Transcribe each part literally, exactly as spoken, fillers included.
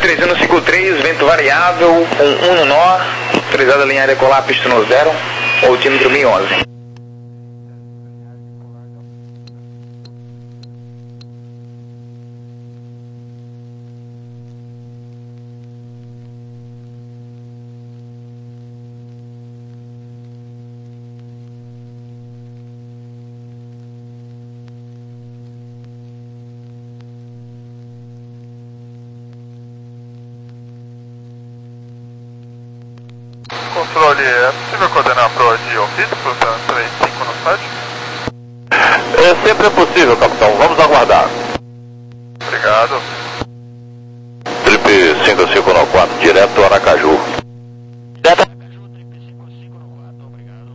três um cinco três, vento variável, com um no nó, autorizado a linha decolar, pista no zero, altímetro mil e onze. Controle, é possível coordenar a proa de ofício para três cinco no site? É, sempre é possível, capitão. Vamos aguardar. Obrigado. Trip cinco cinco no quatro, direto Aracaju. Direto Aracaju, Trip cinco cinco no quatro, obrigado.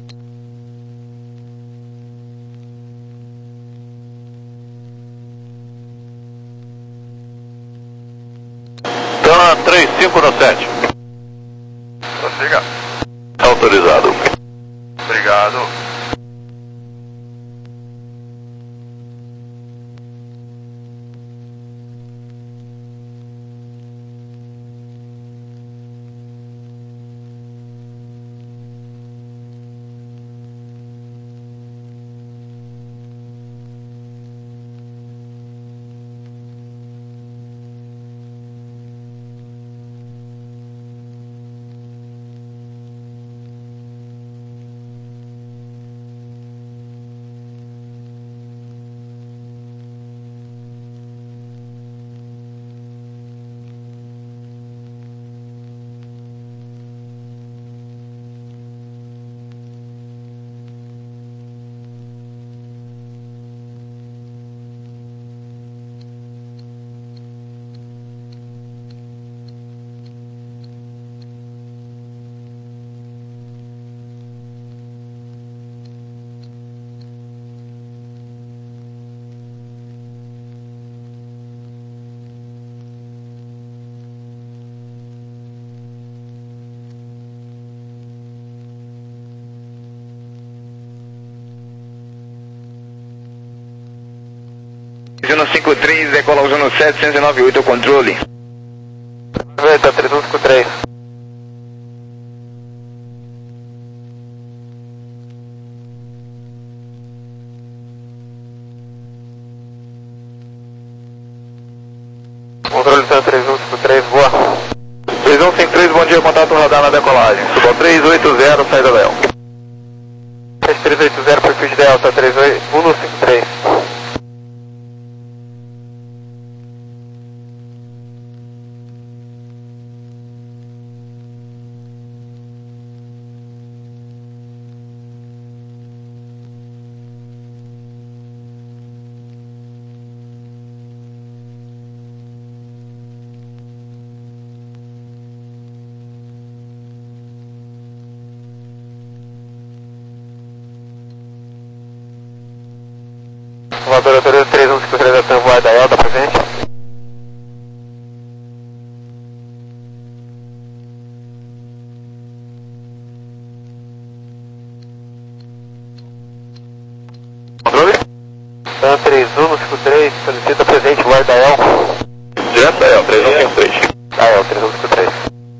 Então, três cinco no sete. Prossiga. Autorizado. Obrigado. três um cinco três, decola usando setecentos e noventa e oito, o controle. Eita, três um cinco três. Controle três um cinco três, boa. três um cinco três, bom dia, contato radar na decolagem. Suba três oito zero, saída Léo. três oito zero, perfil de Delta, três um cinco três. Voadora três um cinco três da Tamboa da Elta, presente. Controle? Tan três um cinco três, solicita presente, voar da El. Direto da El, três um cinco três. Da El, três um cinco três.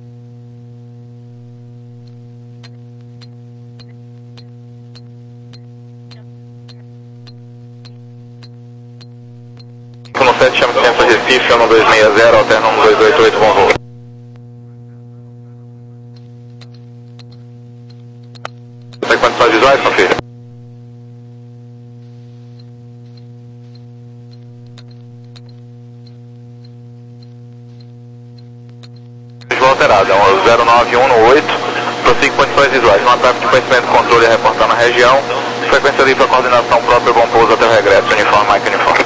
cinco sete, chama centro Recife, um dois seis zero, alterna um dois oito oito, bom voo. Tem condições visuais, confira? Visual alterada, zero nove um no oito, prossiga condições visuais, no ataque de conhecimento e controle a reportar na região, frequência livre para coordenação própria, bom pouso até o regresso, uniforme, Mike uniforme.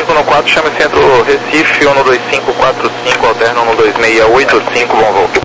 cinco no quatro, chama centro Recife, um dois cinco quatro cinco, alterna um dois seis oito cinco, bom voo.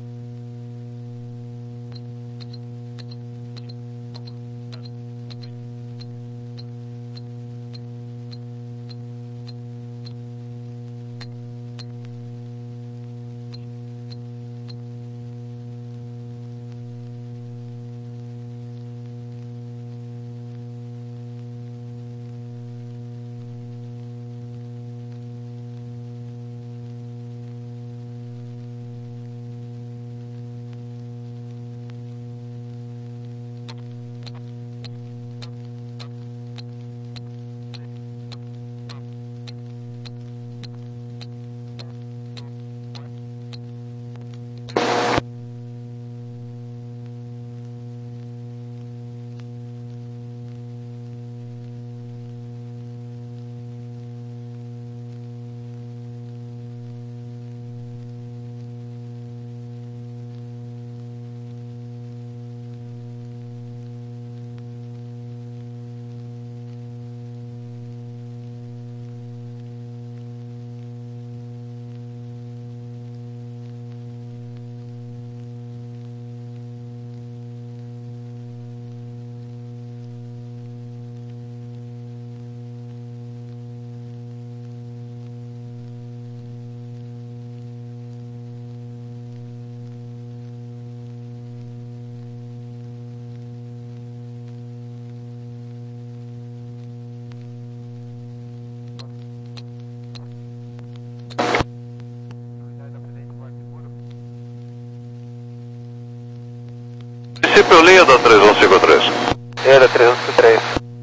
Município Leda três um cinco três. Leda três um cinco três.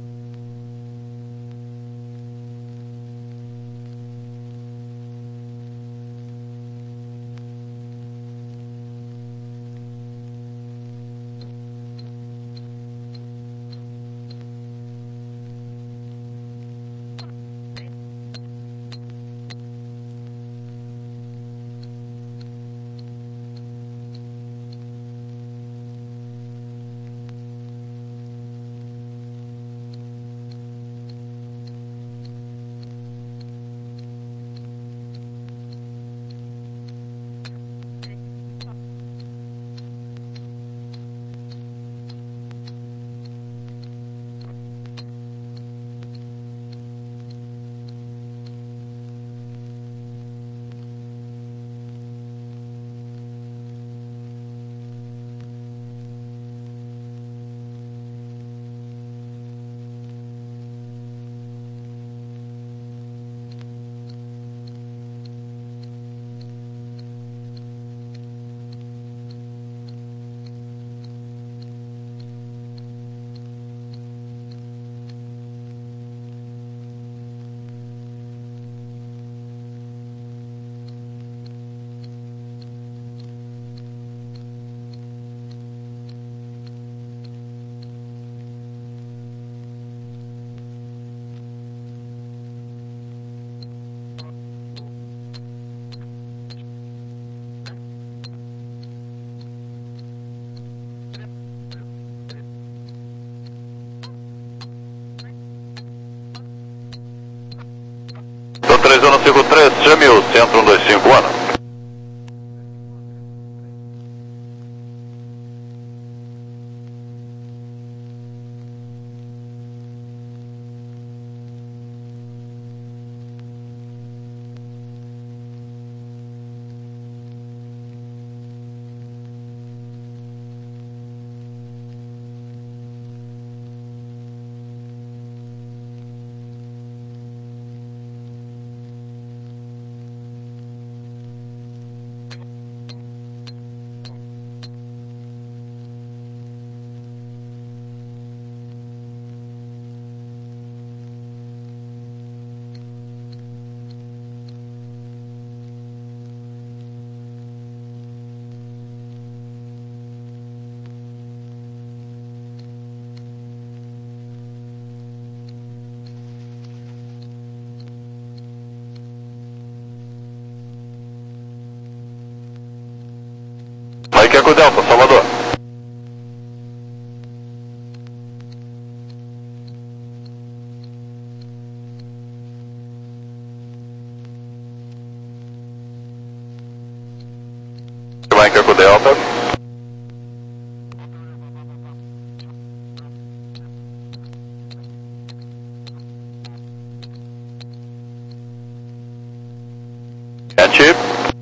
três um cinco três, chame o centro um dois cinco um. Mike Eco Delta, Salvador. Eco Delta. Chip.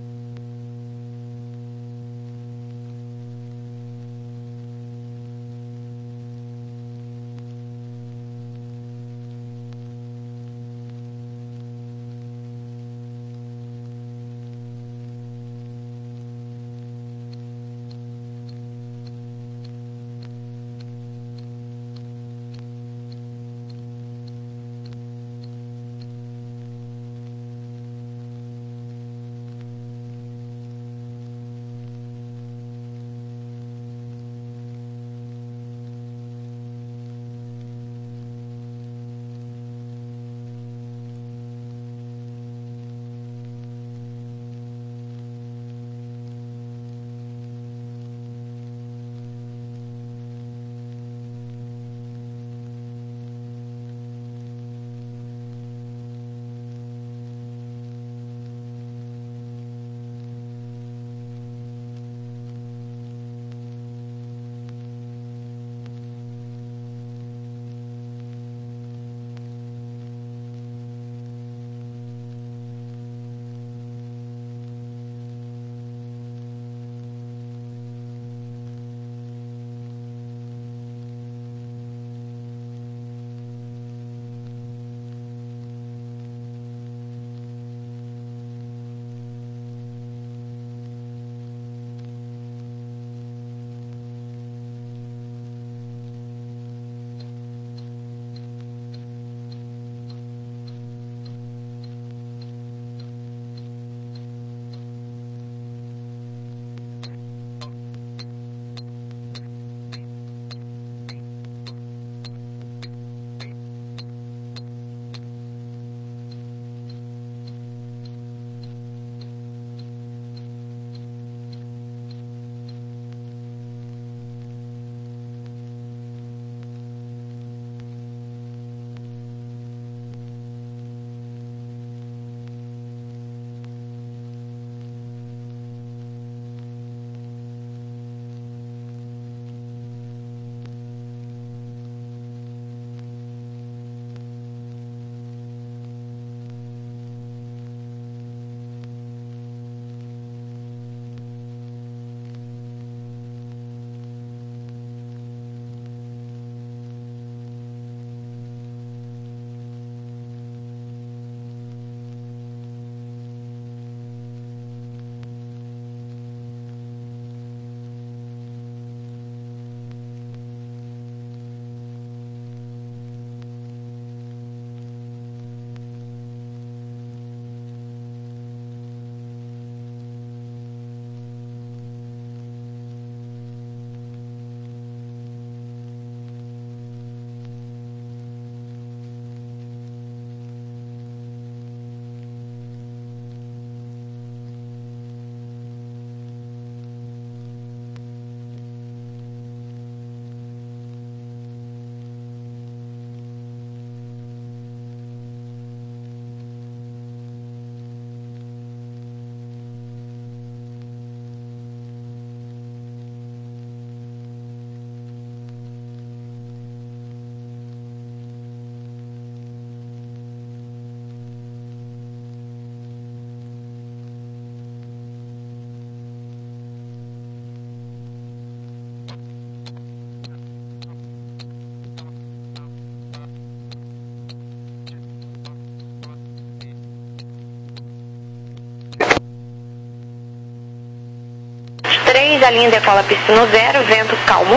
três, a linha decola pista no zero, vento calmo.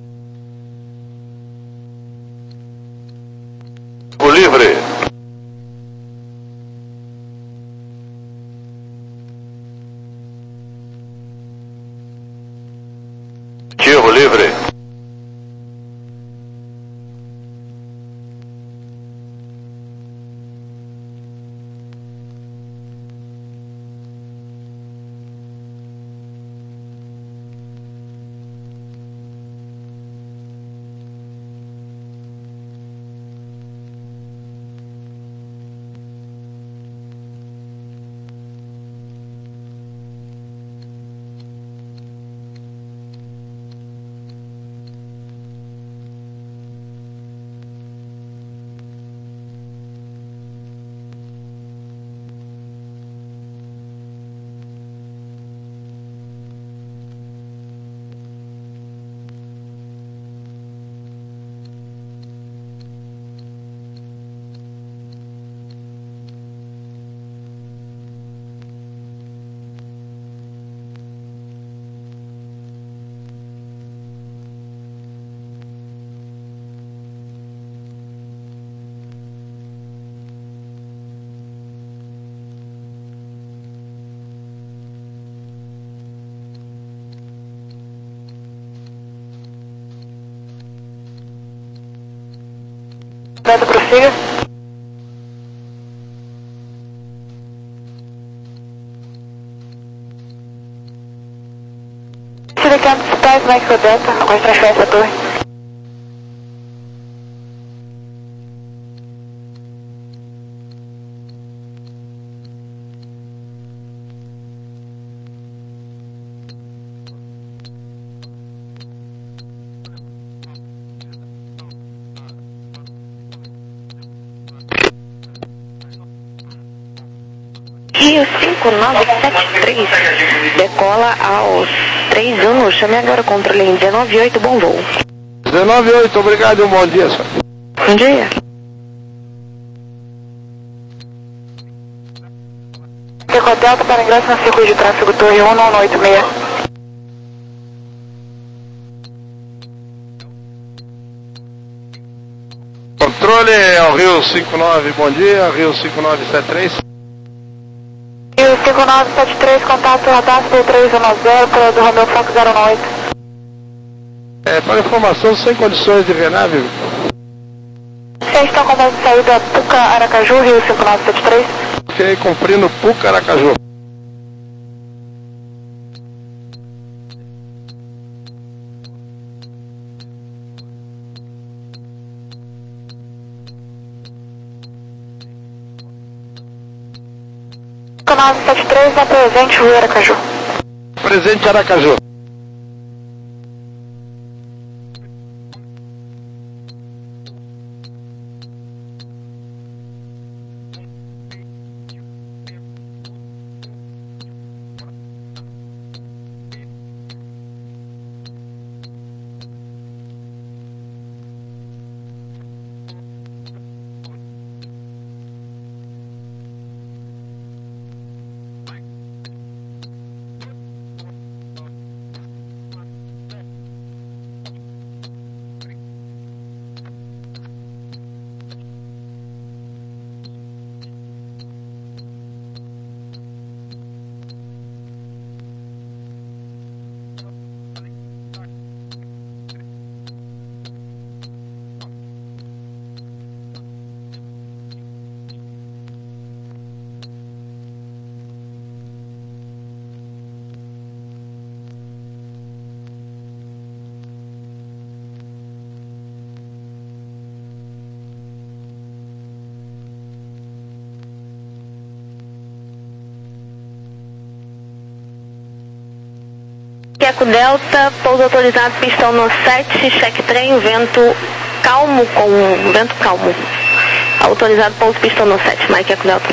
O livre. Tiro livre. Delta, prossiga. Chile Campus Spice, Mexico Delta, agora transferência a torre. Rio cinco nove sete três, decola aos três um, chame agora o controle em dezenove oito, bom voo. dezenove oito, obrigado e um bom dia, senhor. Bom dia. Eco Delta para ingresso no circuito de tráfego torre um nove oito seis. Controle ao Rio cinco nove, bom dia, Rio cinco nove sete três. Rio cinco nove sete três, contato radar C três um zero, para do Romeo Fox zero oito. É, para informação, sem condições de renave. Vocês estão com de saída Puca Aracaju, Rio cinco nove sete três. Ok, cumprindo Puca Aracaju. cinco nove sete três, na presente, Rio Aracaju. Presente Aracaju. Eco Delta, pouso autorizado, pistão no sete, cheque trem, vento calmo com vento calmo. Autorizado, pouso pistão no sete, Mike Eco Delta.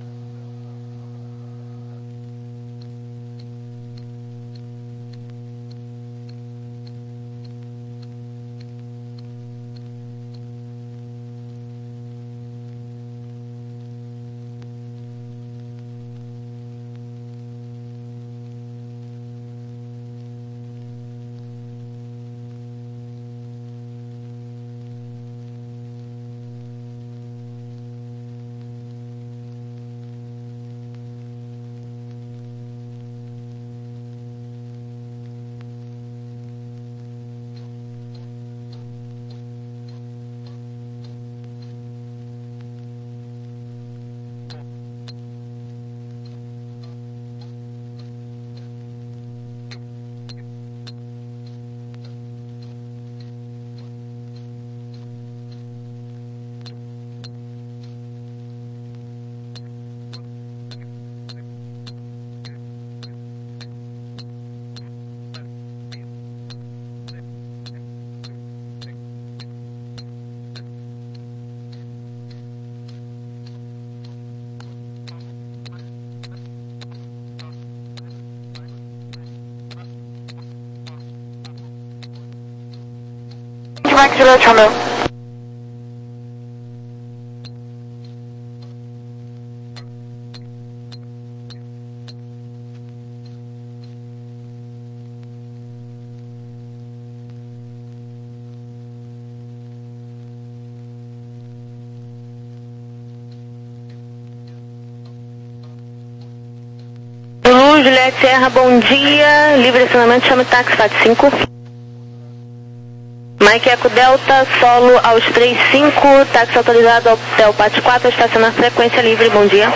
Mike Juliet Romeo. Zulu, Juliette Serra, bom dia. Livre acionamento, chama o táxi, F A T cinco. Mike Eco Delta, solo aos três cinco, táxi autorizado ao Hotel Pátio quatro, estacionar frequência livre, bom dia.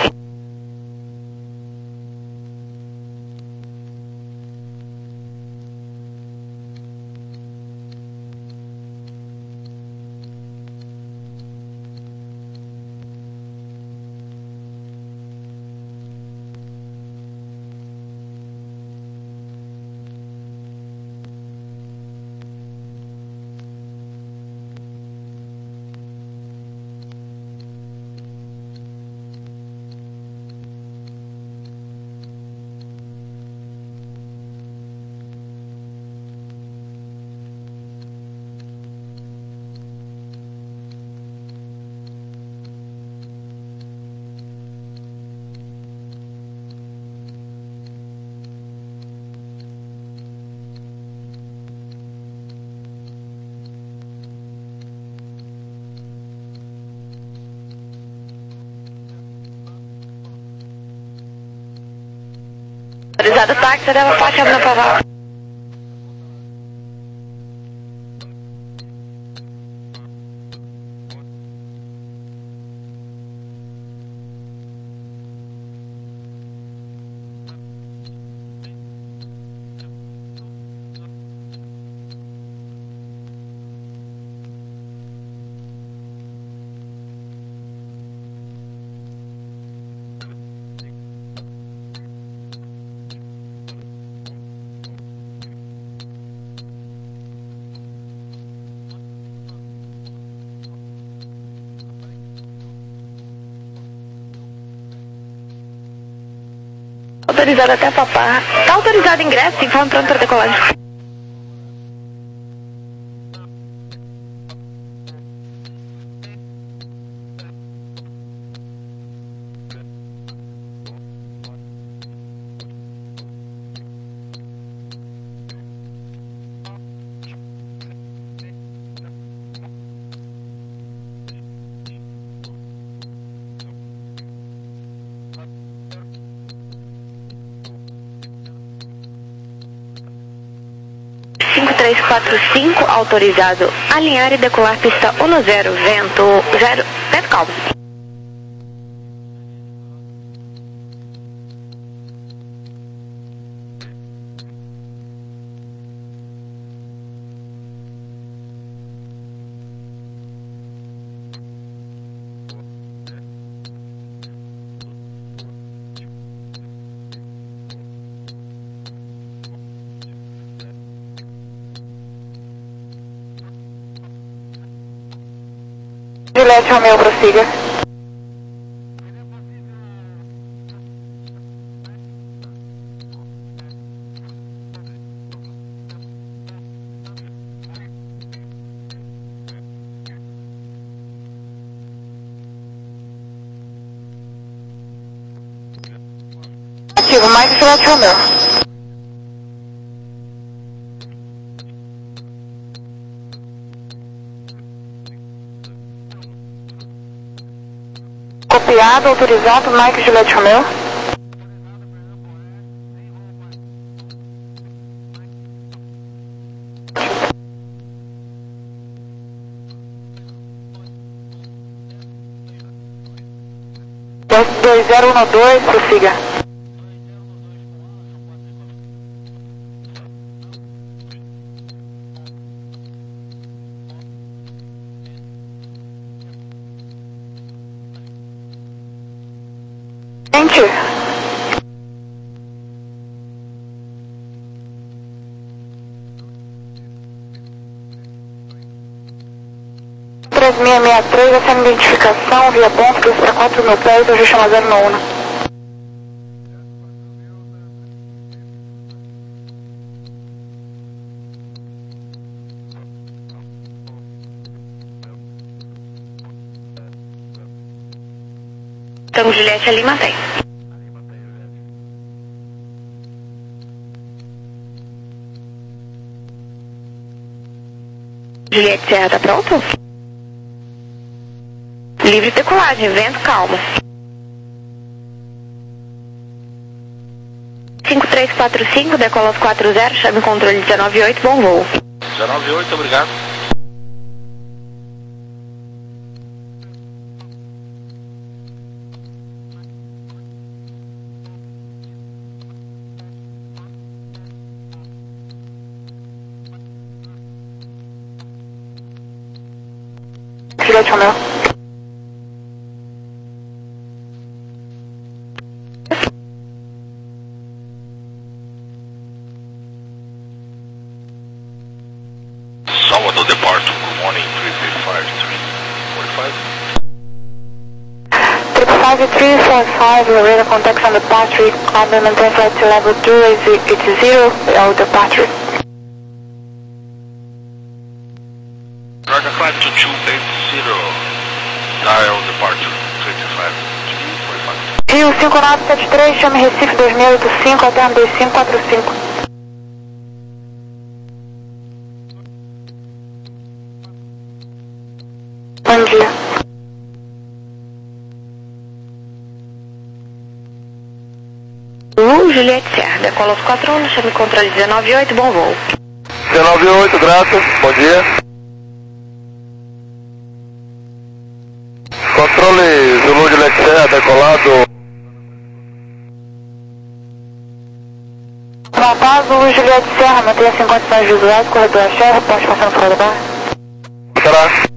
Autorizado táxi, deve estar quebrando para lá. Autorizado até papá. Tá autorizado ingresso, informe pronto para decolagem. cinco três quatro cinco, autorizado alinhar e decolar pista um zero, vento zero, vento calmo. Juliette Romeo, prossiga. Ativo, mais Juliette Romeo. Copiado, autorizado, Mike Juliette Romeo. dois zero um dois, prossiga. Thank you. três seis seis três, essa é a identificação, via ponto, que para quatro mil pés, hoje chama zero nove um. Então, Juliette, ali mantém. Juliette, Serra, tá pronto? Livre decolagem, vento calmo. cinco três quatro cinco, decola aos quatro zero, chame o controle dezenove oito, bom voo. dezenove oito, obrigado. Juliette Romeo. Salvador departure, good morning, three three five three forty-five. five three four five, radar contact on the departure, climb and maintain flight to level two eight zero, all departure. Roger, climb to two eight zero, dial departure, three three five three forty-five. Rio cinco nove sete três, chame Recife dois mil e oitenta e cinco, alterno dois cinco quatro cinco. Bom dia. Uh, Juliette Serra, decola os quatro um, chame controle dezenove oito, bom voo. dezenove oito, graças, bom dia. Controle Zulu Juliette Serra, decolado. Natal, Zulu Juliette Serra, mantenha-se em condições visuais, corredor a Cherry, ponte passando fora da barra. Será?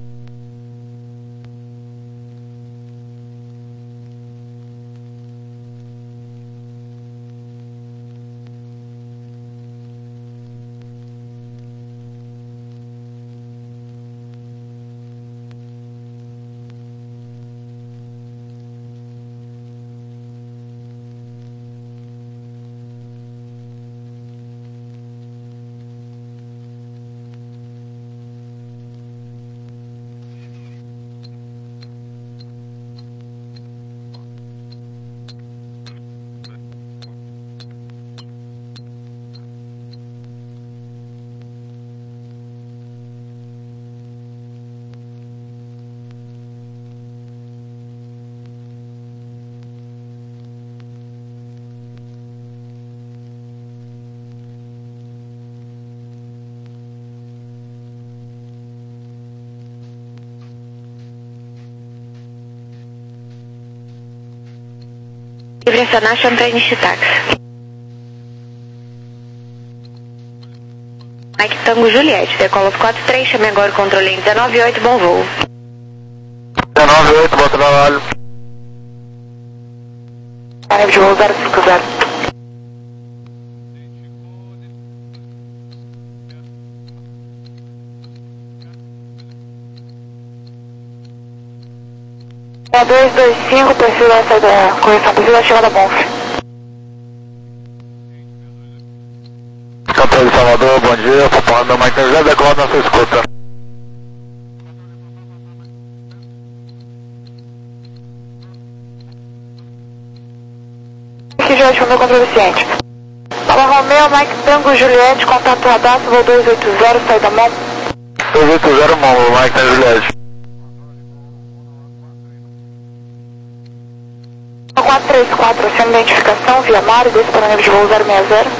Direcionar Champagne Táxi. Mike Tango Juliette, decola os quatro três, chame agora o controle em dezenove oito, bom voo. dezenove oito, bom trabalho. Área de voo zero cinco zero. É dois dois cinco, perfil da saída, correção, perfil da chegada Bonf. Controle Salvador, bom dia, Papai, Mike já decolado na sua escuta. Aqui já ativou meu controle ciente. Fala Romeo, Mike Tango Juliette, contato radar, voo dois oito zero, saída Mon. dois oito zero, Mon, Mike Tango Juliette. quatro três quatro, sem identificação, via mar, desse para nível de voo zero seis zero.